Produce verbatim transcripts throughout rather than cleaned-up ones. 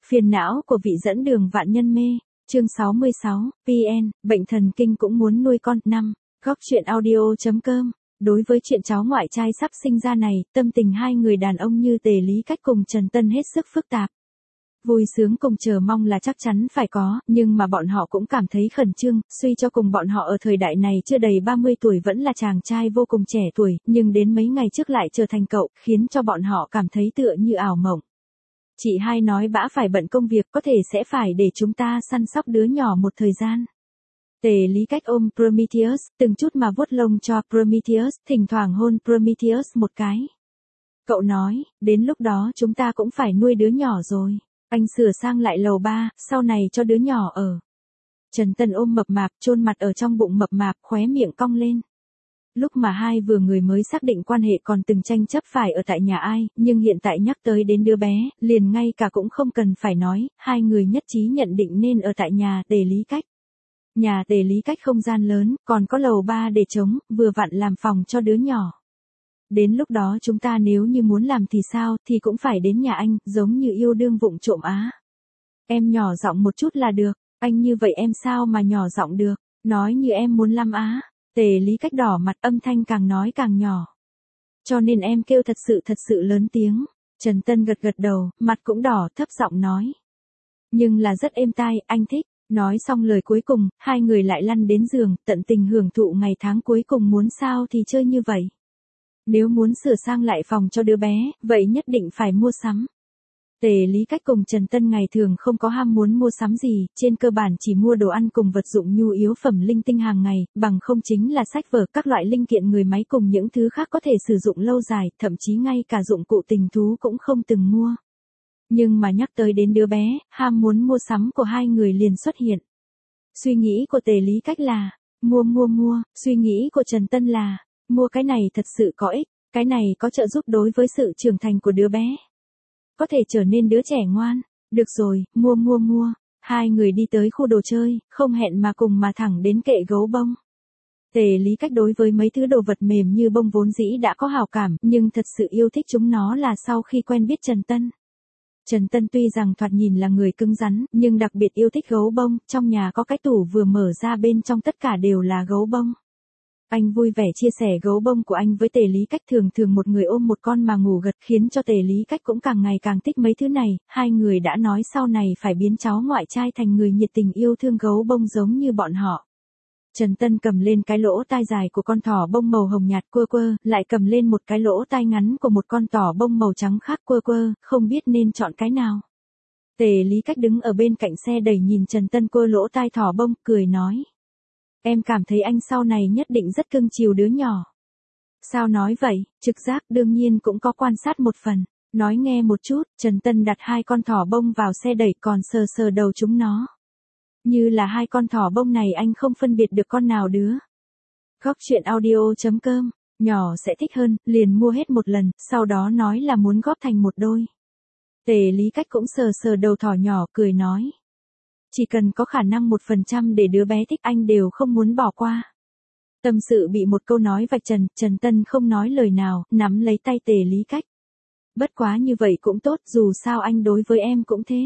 Phiền não của vị dẫn đường vạn nhân mê, chương sáu mươi sáu, pê en, bệnh thần kinh cũng muốn nuôi con, năm, góc truyện audio.com. Đối với chuyện cháu ngoại trai sắp sinh ra này, tâm tình hai người đàn ông như Tề Lý Cách cùng Trần Tân hết sức phức tạp. Vui sướng cùng chờ mong là chắc chắn phải có, nhưng mà bọn họ cũng cảm thấy khẩn trương, suy cho cùng bọn họ ở thời đại này chưa đầy ba mươi tuổi vẫn là chàng trai vô cùng trẻ tuổi, nhưng đến mấy ngày trước lại trở thành cậu, khiến cho bọn họ cảm thấy tựa như ảo mộng. Chị hai nói bã phải bận công việc, có thể sẽ phải để chúng ta săn sóc đứa nhỏ một thời gian. Tề Lý Cách ôm Prometheus, từng chút mà vuốt lông cho Prometheus, thỉnh thoảng hôn Prometheus một cái. Cậu nói, đến lúc đó chúng ta cũng phải nuôi đứa nhỏ rồi. Anh sửa sang lại lầu ba, sau này cho đứa nhỏ ở. Trần Tân ôm mập mạp, chôn mặt ở trong bụng mập mạp, khóe miệng cong lên. Lúc mà hai vừa người mới xác định quan hệ còn từng tranh chấp phải ở tại nhà ai, nhưng hiện tại nhắc tới đến đứa bé, liền ngay cả cũng không cần phải nói, hai người nhất trí nhận định nên ở tại nhà Tề Lý Cách. Nhà Tề Lý Cách không gian lớn, còn có lầu ba để trống, vừa vặn làm phòng cho đứa nhỏ. Đến lúc đó chúng ta nếu như muốn làm thì sao, thì cũng phải đến nhà anh, giống như yêu đương vụng trộm á. Em nhỏ giọng một chút là được, anh như vậy em sao mà nhỏ giọng được, nói như em muốn lắm á. Tề Lý Cách đỏ mặt, âm thanh càng nói càng nhỏ. Cho nên em kêu thật sự thật sự lớn tiếng. Trần Tân gật gật đầu, mặt cũng đỏ, thấp giọng nói. Nhưng là rất êm tai, anh thích. Nói xong lời cuối cùng, hai người lại lăn đến giường, tận tình hưởng thụ ngày tháng cuối cùng, muốn sao thì chơi như vậy. Nếu muốn sửa sang lại phòng cho đứa bé, vậy nhất định phải mua sắm. Tề Lý Cách cùng Trần Tân ngày thường không có ham muốn mua sắm gì, trên cơ bản chỉ mua đồ ăn cùng vật dụng nhu yếu phẩm linh tinh hàng ngày, bằng không chính là sách vở, các loại linh kiện người máy cùng những thứ khác có thể sử dụng lâu dài, thậm chí ngay cả dụng cụ tình thú cũng không từng mua. Nhưng mà nhắc tới đến đứa bé, ham muốn mua sắm của hai người liền xuất hiện. Suy nghĩ của Tề Lý Cách là, mua mua mua, suy nghĩ của Trần Tân là, mua cái này thật sự có ích, cái này có trợ giúp đối với sự trưởng thành của đứa bé. Có thể trở nên đứa trẻ ngoan, được rồi, mua mua mua, hai người đi tới khu đồ chơi, không hẹn mà cùng mà thẳng đến kệ gấu bông. Tề Lý Cách đối với mấy thứ đồ vật mềm như bông vốn dĩ đã có hào cảm, nhưng thật sự yêu thích chúng nó là sau khi quen biết Trần Tân. Trần Tân tuy rằng thoạt nhìn là người cứng rắn, nhưng đặc biệt yêu thích gấu bông, trong nhà có cái tủ vừa mở ra bên trong tất cả đều là gấu bông. Anh vui vẻ chia sẻ gấu bông của anh với Tề Lý Cách, thường thường một người ôm một con mà ngủ gật, khiến cho Tề Lý Cách cũng càng ngày càng thích mấy thứ này, hai người đã nói sau này phải biến cháu ngoại trai thành người nhiệt tình yêu thương gấu bông giống như bọn họ. Trần Tân cầm lên cái lỗ tai dài của con thỏ bông màu hồng nhạt quơ quơ, lại cầm lên một cái lỗ tai ngắn của một con thỏ bông màu trắng khác quơ quơ, không biết nên chọn cái nào. Tề Lý Cách đứng ở bên cạnh xe đẩy nhìn Trần Tân quơ lỗ tai thỏ bông, cười nói. Em cảm thấy anh sau này nhất định rất cưng chiều đứa nhỏ. Sao nói vậy, trực giác đương nhiên cũng có quan sát một phần. Nói nghe một chút, Trần Tân đặt hai con thỏ bông vào xe đẩy còn sờ sờ đầu chúng nó. Như là hai con thỏ bông này anh không phân biệt được con nào đứa. Góc truyện audio.com, nhỏ sẽ thích hơn, liền mua hết một lần, sau đó nói là muốn góp thành một đôi. Tề Lý Cách cũng sờ sờ đầu thỏ nhỏ, cười nói. Chỉ cần có khả năng một phần trăm để đứa bé thích anh đều không muốn bỏ qua. Tâm sự bị một câu nói vạch trần, Trần Tân không nói lời nào, nắm lấy tay Tề Lý Cách. Bất quá như vậy cũng tốt, dù sao anh đối với em cũng thế.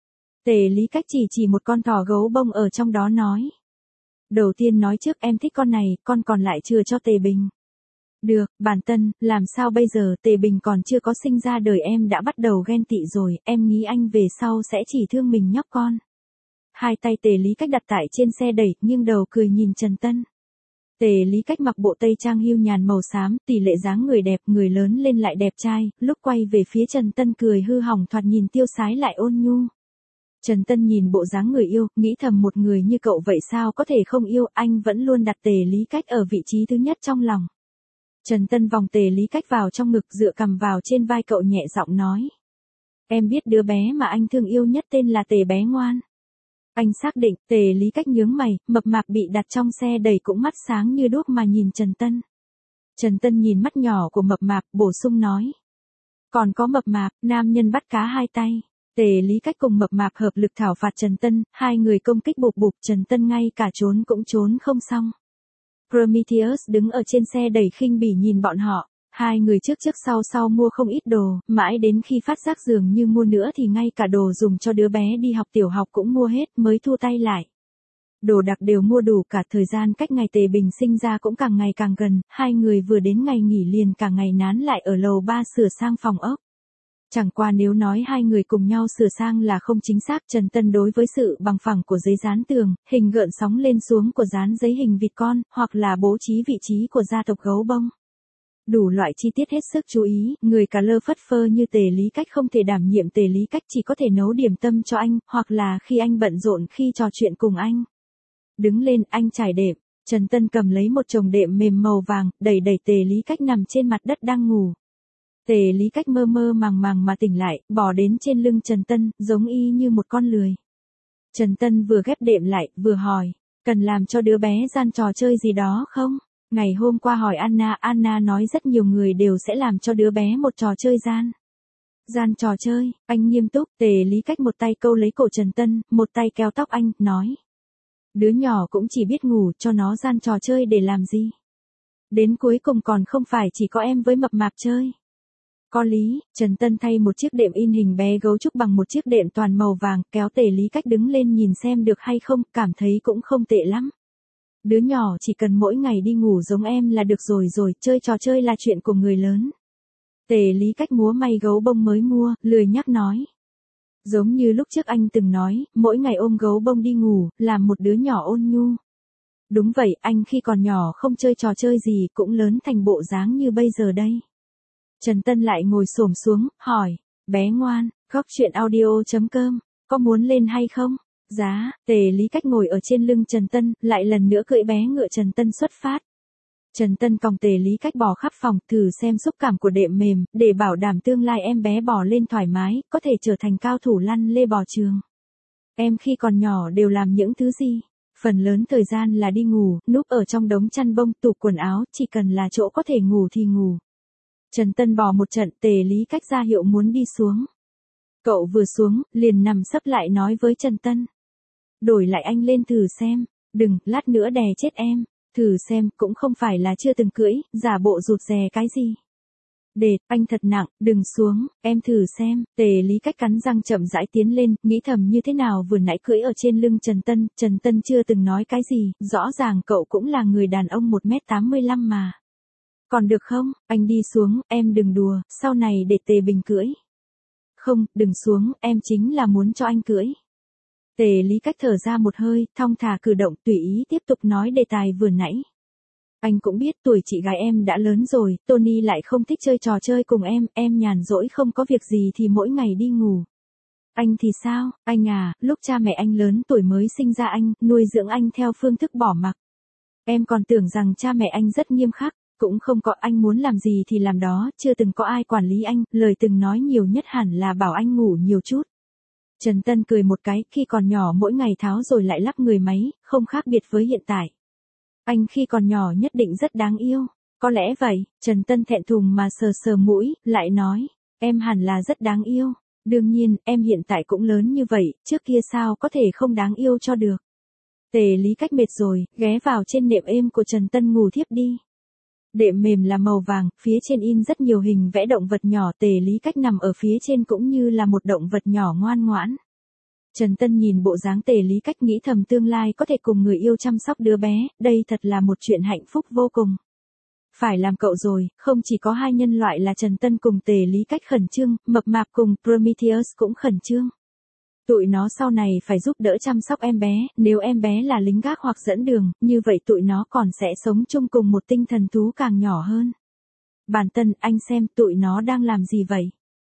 Tề Lý Cách chỉ chỉ một con thỏ gấu bông ở trong đó nói. Đầu tiên nói trước em thích con này, con còn lại chừa cho Tề Bình. Được, bản Tân, làm sao bây giờ, Tề Bình còn chưa có sinh ra đời em đã bắt đầu ghen tị rồi, em nghĩ anh về sau sẽ chỉ thương mình nhóc con. Hai tay Tề Lý Cách đặt tại trên xe đẩy, nghiêng đầu cười nhìn Trần Tân. Tề Lý Cách mặc bộ tây trang hưu nhàn màu xám, tỷ lệ dáng người đẹp, người lớn lên lại đẹp trai, lúc quay về phía Trần Tân cười hư hỏng, thoạt nhìn tiêu sái lại ôn nhu. Trần Tân nhìn bộ dáng người yêu, nghĩ thầm một người như cậu vậy sao có thể không yêu, anh vẫn luôn đặt Tề Lý Cách ở vị trí thứ nhất trong lòng. Trần Tân vòng Tề Lý Cách vào trong ngực, dựa cằm vào trên vai cậu, nhẹ giọng nói. Em biết đứa bé mà anh thương yêu nhất tên là Tề bé ngoan. Anh xác định. Tề Lý Cách nhướng mày, mập mạp bị đặt trong xe đẩy cũng mắt sáng như đuốc mà nhìn Trần Tân. Trần Tân nhìn mắt nhỏ của mập mạp, bổ sung nói. Còn có mập mạp, nam nhân bắt cá hai tay. Tề Lý Cách cùng mập mạp hợp lực thảo phạt Trần Tân, hai người công kích bụp bụp, Trần Tân ngay cả trốn cũng trốn không xong. Prometheus đứng ở trên xe đẩy khinh bỉ nhìn bọn họ, Hai người trước trước sau sau mua không ít đồ, mãi đến khi phát giác dường như mua nữa thì ngay cả đồ dùng cho đứa bé đi học tiểu học cũng mua hết mới thu tay lại. Đồ đạc đều mua đủ cả, thời gian cách ngày Tề Bình sinh ra cũng càng ngày càng gần, hai người vừa đến ngày nghỉ liền cả ngày nán lại ở lầu ba sửa sang phòng ốc. Chẳng qua nếu nói hai người cùng nhau sửa sang là không chính xác, Trần Tân đối với sự bằng phẳng của giấy dán tường, hình gợn sóng lên xuống của dán giấy hình vịt con, hoặc là bố trí vị trí của gia tộc gấu bông. Đủ loại chi tiết hết sức chú ý, người cả lơ phất phơ như Tề Lý Cách không thể đảm nhiệm, Tề Lý Cách chỉ có thể nấu điểm tâm cho anh, hoặc là khi anh bận rộn khi trò chuyện cùng anh. Đứng lên, anh trải đệm. Trần Tân cầm lấy một chồng đệm mềm màu vàng, đẩy đẩy Tề Lý Cách nằm trên mặt đất đang ngủ. Tề Lý Cách mơ mơ màng màng mà tỉnh lại, bò đến trên lưng Trần Tân, giống y như một con lười. Trần Tân vừa ghép đệm lại, vừa hỏi, cần làm cho đứa bé gian trò chơi gì đó không? Ngày hôm qua hỏi Anna, Anna nói rất nhiều người đều sẽ làm cho đứa bé một trò chơi gian. Gian trò chơi, anh nghiêm túc, Tề Lý Cách một tay câu lấy cổ Trần Tân, một tay kéo tóc anh, nói. Đứa nhỏ cũng chỉ biết ngủ, cho nó gian trò chơi để làm gì? Đến cuối cùng còn không phải chỉ có em với mập mạp chơi. Có lý, Trần Tân thay một chiếc đệm in hình bé gấu trúc bằng một chiếc đệm toàn màu vàng, kéo Tề Lý Cách đứng lên nhìn xem được hay không, cảm thấy cũng không tệ lắm. Đứa nhỏ chỉ cần mỗi ngày đi ngủ giống em là được rồi rồi, chơi trò chơi là chuyện của người lớn. Tề Lý Cách múa may gấu bông mới mua, lười nhắc nói. Giống như lúc trước anh từng nói, mỗi ngày ôm gấu bông đi ngủ, làm một đứa nhỏ ôn nhu. Đúng vậy, anh khi còn nhỏ không chơi trò chơi gì cũng lớn thành bộ dáng như bây giờ đây. Trần Tân lại ngồi xổm xuống, hỏi, bé ngoan, góc truyện audio chấm com, có muốn lên hay không? Giá, Tề Lý Cách ngồi ở trên lưng Trần Tân, lại lần nữa cưỡi bé ngựa Trần Tân xuất phát. Trần Tân còng Tề Lý Cách bò khắp phòng, thử xem xúc cảm của đệm mềm, để bảo đảm tương lai em bé bò lên thoải mái, có thể trở thành cao thủ lăn lê bò trường. Em khi còn nhỏ đều làm những thứ gì? Phần lớn thời gian là đi ngủ, núp ở trong đống chăn bông, tủ quần áo, chỉ cần là chỗ có thể ngủ thì ngủ. Trần Tân bò một trận, Tề Lý Cách ra hiệu muốn đi xuống. Cậu vừa xuống, liền nằm sấp lại nói với Trần Tân. Đổi lại anh lên thử xem, đừng, lát nữa đè chết em, thử xem, cũng không phải là chưa từng cưỡi, giả bộ rụt rè cái gì. Đệt, anh thật nặng, đừng xuống, em thử xem, Tề Lý Cách cắn răng chậm rãi tiến lên, nghĩ thầm như thế nào vừa nãy cưỡi ở trên lưng Trần Tân, Trần Tân chưa từng nói cái gì, rõ ràng cậu cũng là người đàn ông một mét tám mươi lăm mà. Còn được không, anh đi xuống, em đừng đùa, sau này để Tề Bình cưỡi. Không, đừng xuống, em chính là muốn cho anh cưỡi. Tề Lý Cách thở ra một hơi, thong thả cử động, tùy ý tiếp tục nói đề tài vừa nãy. Anh cũng biết tuổi chị gái em đã lớn rồi, Tony lại không thích chơi trò chơi cùng em, em nhàn rỗi không có việc gì thì mỗi ngày đi ngủ. Anh thì sao, anh à, lúc cha mẹ anh lớn tuổi mới sinh ra anh, nuôi dưỡng anh theo phương thức bỏ mặc. Em còn tưởng rằng cha mẹ anh rất nghiêm khắc, cũng không có, anh muốn làm gì thì làm đó, chưa từng có ai quản lý anh, lời từng nói nhiều nhất hẳn là bảo anh ngủ nhiều chút. Trần Tân cười một cái, khi còn nhỏ mỗi ngày tháo rồi lại lắp người máy, không khác biệt với hiện tại. Anh khi còn nhỏ nhất định rất đáng yêu. Có lẽ vậy, Trần Tân thẹn thùng mà sờ sờ mũi, lại nói, em hẳn là rất đáng yêu. Đương nhiên, em hiện tại cũng lớn như vậy, trước kia sao có thể không đáng yêu cho được. Tề Lý Cách mệt rồi, ghé vào trên nệm êm của Trần Tân ngủ thiếp đi. Đệm mềm là màu vàng, phía trên in rất nhiều hình vẽ động vật nhỏ, Tề Lý Cách nằm ở phía trên cũng như là một động vật nhỏ ngoan ngoãn. Trần Tân nhìn bộ dáng Tề Lý Cách nghĩ thầm tương lai có thể cùng người yêu chăm sóc đứa bé, đây thật là một chuyện hạnh phúc vô cùng. Phải làm cậu rồi, không chỉ có hai nhân loại là Trần Tân cùng Tề Lý Cách khẩn trương, mập mạp cùng Prometheus cũng khẩn trương. Tụi nó sau này phải giúp đỡ chăm sóc em bé, nếu em bé là lính gác hoặc dẫn đường, như vậy tụi nó còn sẽ sống chung cùng một tinh thần thú càng nhỏ hơn. Bản Tân, anh xem tụi nó đang làm gì vậy?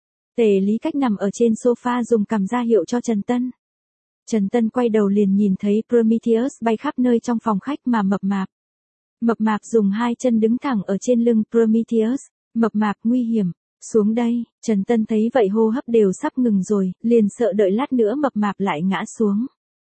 Tề Lý Cách nằm ở trên sofa dùng cằm ra hiệu cho Trần Tân. Trần Tân quay đầu liền nhìn thấy Prometheus bay khắp nơi trong phòng khách mà mập mạp. Mập mạp dùng hai chân đứng thẳng ở trên lưng Prometheus. Mập mạp nguy hiểm. Xuống đây, Trần Tân thấy vậy hô hấp đều sắp ngừng rồi, liền sợ đợi lát nữa mập mạp lại ngã xuống.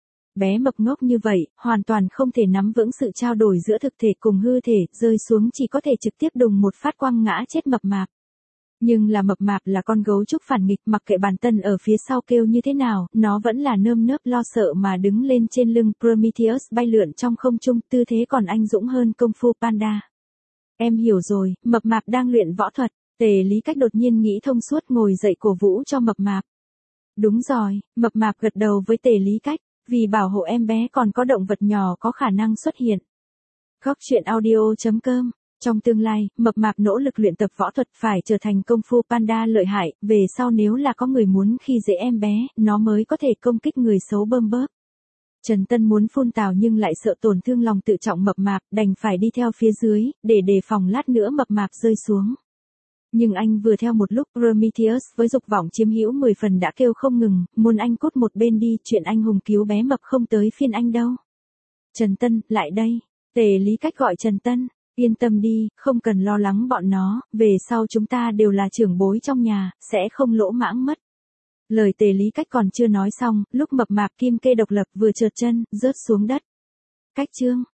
Bé mập ngốc như vậy, hoàn toàn không thể nắm vững sự trao đổi giữa thực thể cùng hư thể, rơi xuống chỉ có thể trực tiếp đùng một phát quăng ngã chết mập mạp. Nhưng là mập mạp là con gấu trúc phản nghịch, mặc kệ Bản Tân ở phía sau kêu như thế nào, nó vẫn là nơm nớp lo sợ mà đứng lên trên lưng Prometheus bay lượn trong không trung, tư thế còn anh dũng hơn Công Phu Panda. Em hiểu rồi, mập mạp đang luyện võ thuật. Tề Lý Cách đột nhiên nghĩ thông suốt ngồi dậy cổ vũ cho mập mạp. Đúng rồi, mập mạp gật đầu với Tề Lý Cách, vì bảo hộ em bé còn có động vật nhỏ có khả năng xuất hiện. Góc truyện audio chấm com. Trong tương lai, mập mạp nỗ lực luyện tập võ thuật phải trở thành công phu panda lợi hại, về sau nếu là có người muốn khi dễ em bé, nó mới có thể công kích người xấu bơm bớp. Trần Tân muốn phun tào nhưng lại sợ tổn thương lòng tự trọng mập mạp, đành phải đi theo phía dưới, để đề phòng lát nữa mập mạp rơi xuống. Nhưng anh vừa theo một lúc, Prometheus với dục vọng chiếm hữu mười phần đã kêu không ngừng, muốn anh cút một bên đi, chuyện anh hùng cứu bé mập không tới phiên anh đâu. Trần Tân, lại đây. Tề Lý Cách gọi Trần Tân, yên tâm đi, không cần lo lắng bọn nó, về sau chúng ta đều là trưởng bối trong nhà, sẽ không lỗ mãng mất. Lời Tề Lý Cách còn chưa nói xong, lúc mập mạp kim kê độc lập vừa trượt chân, rớt xuống đất. Cách chương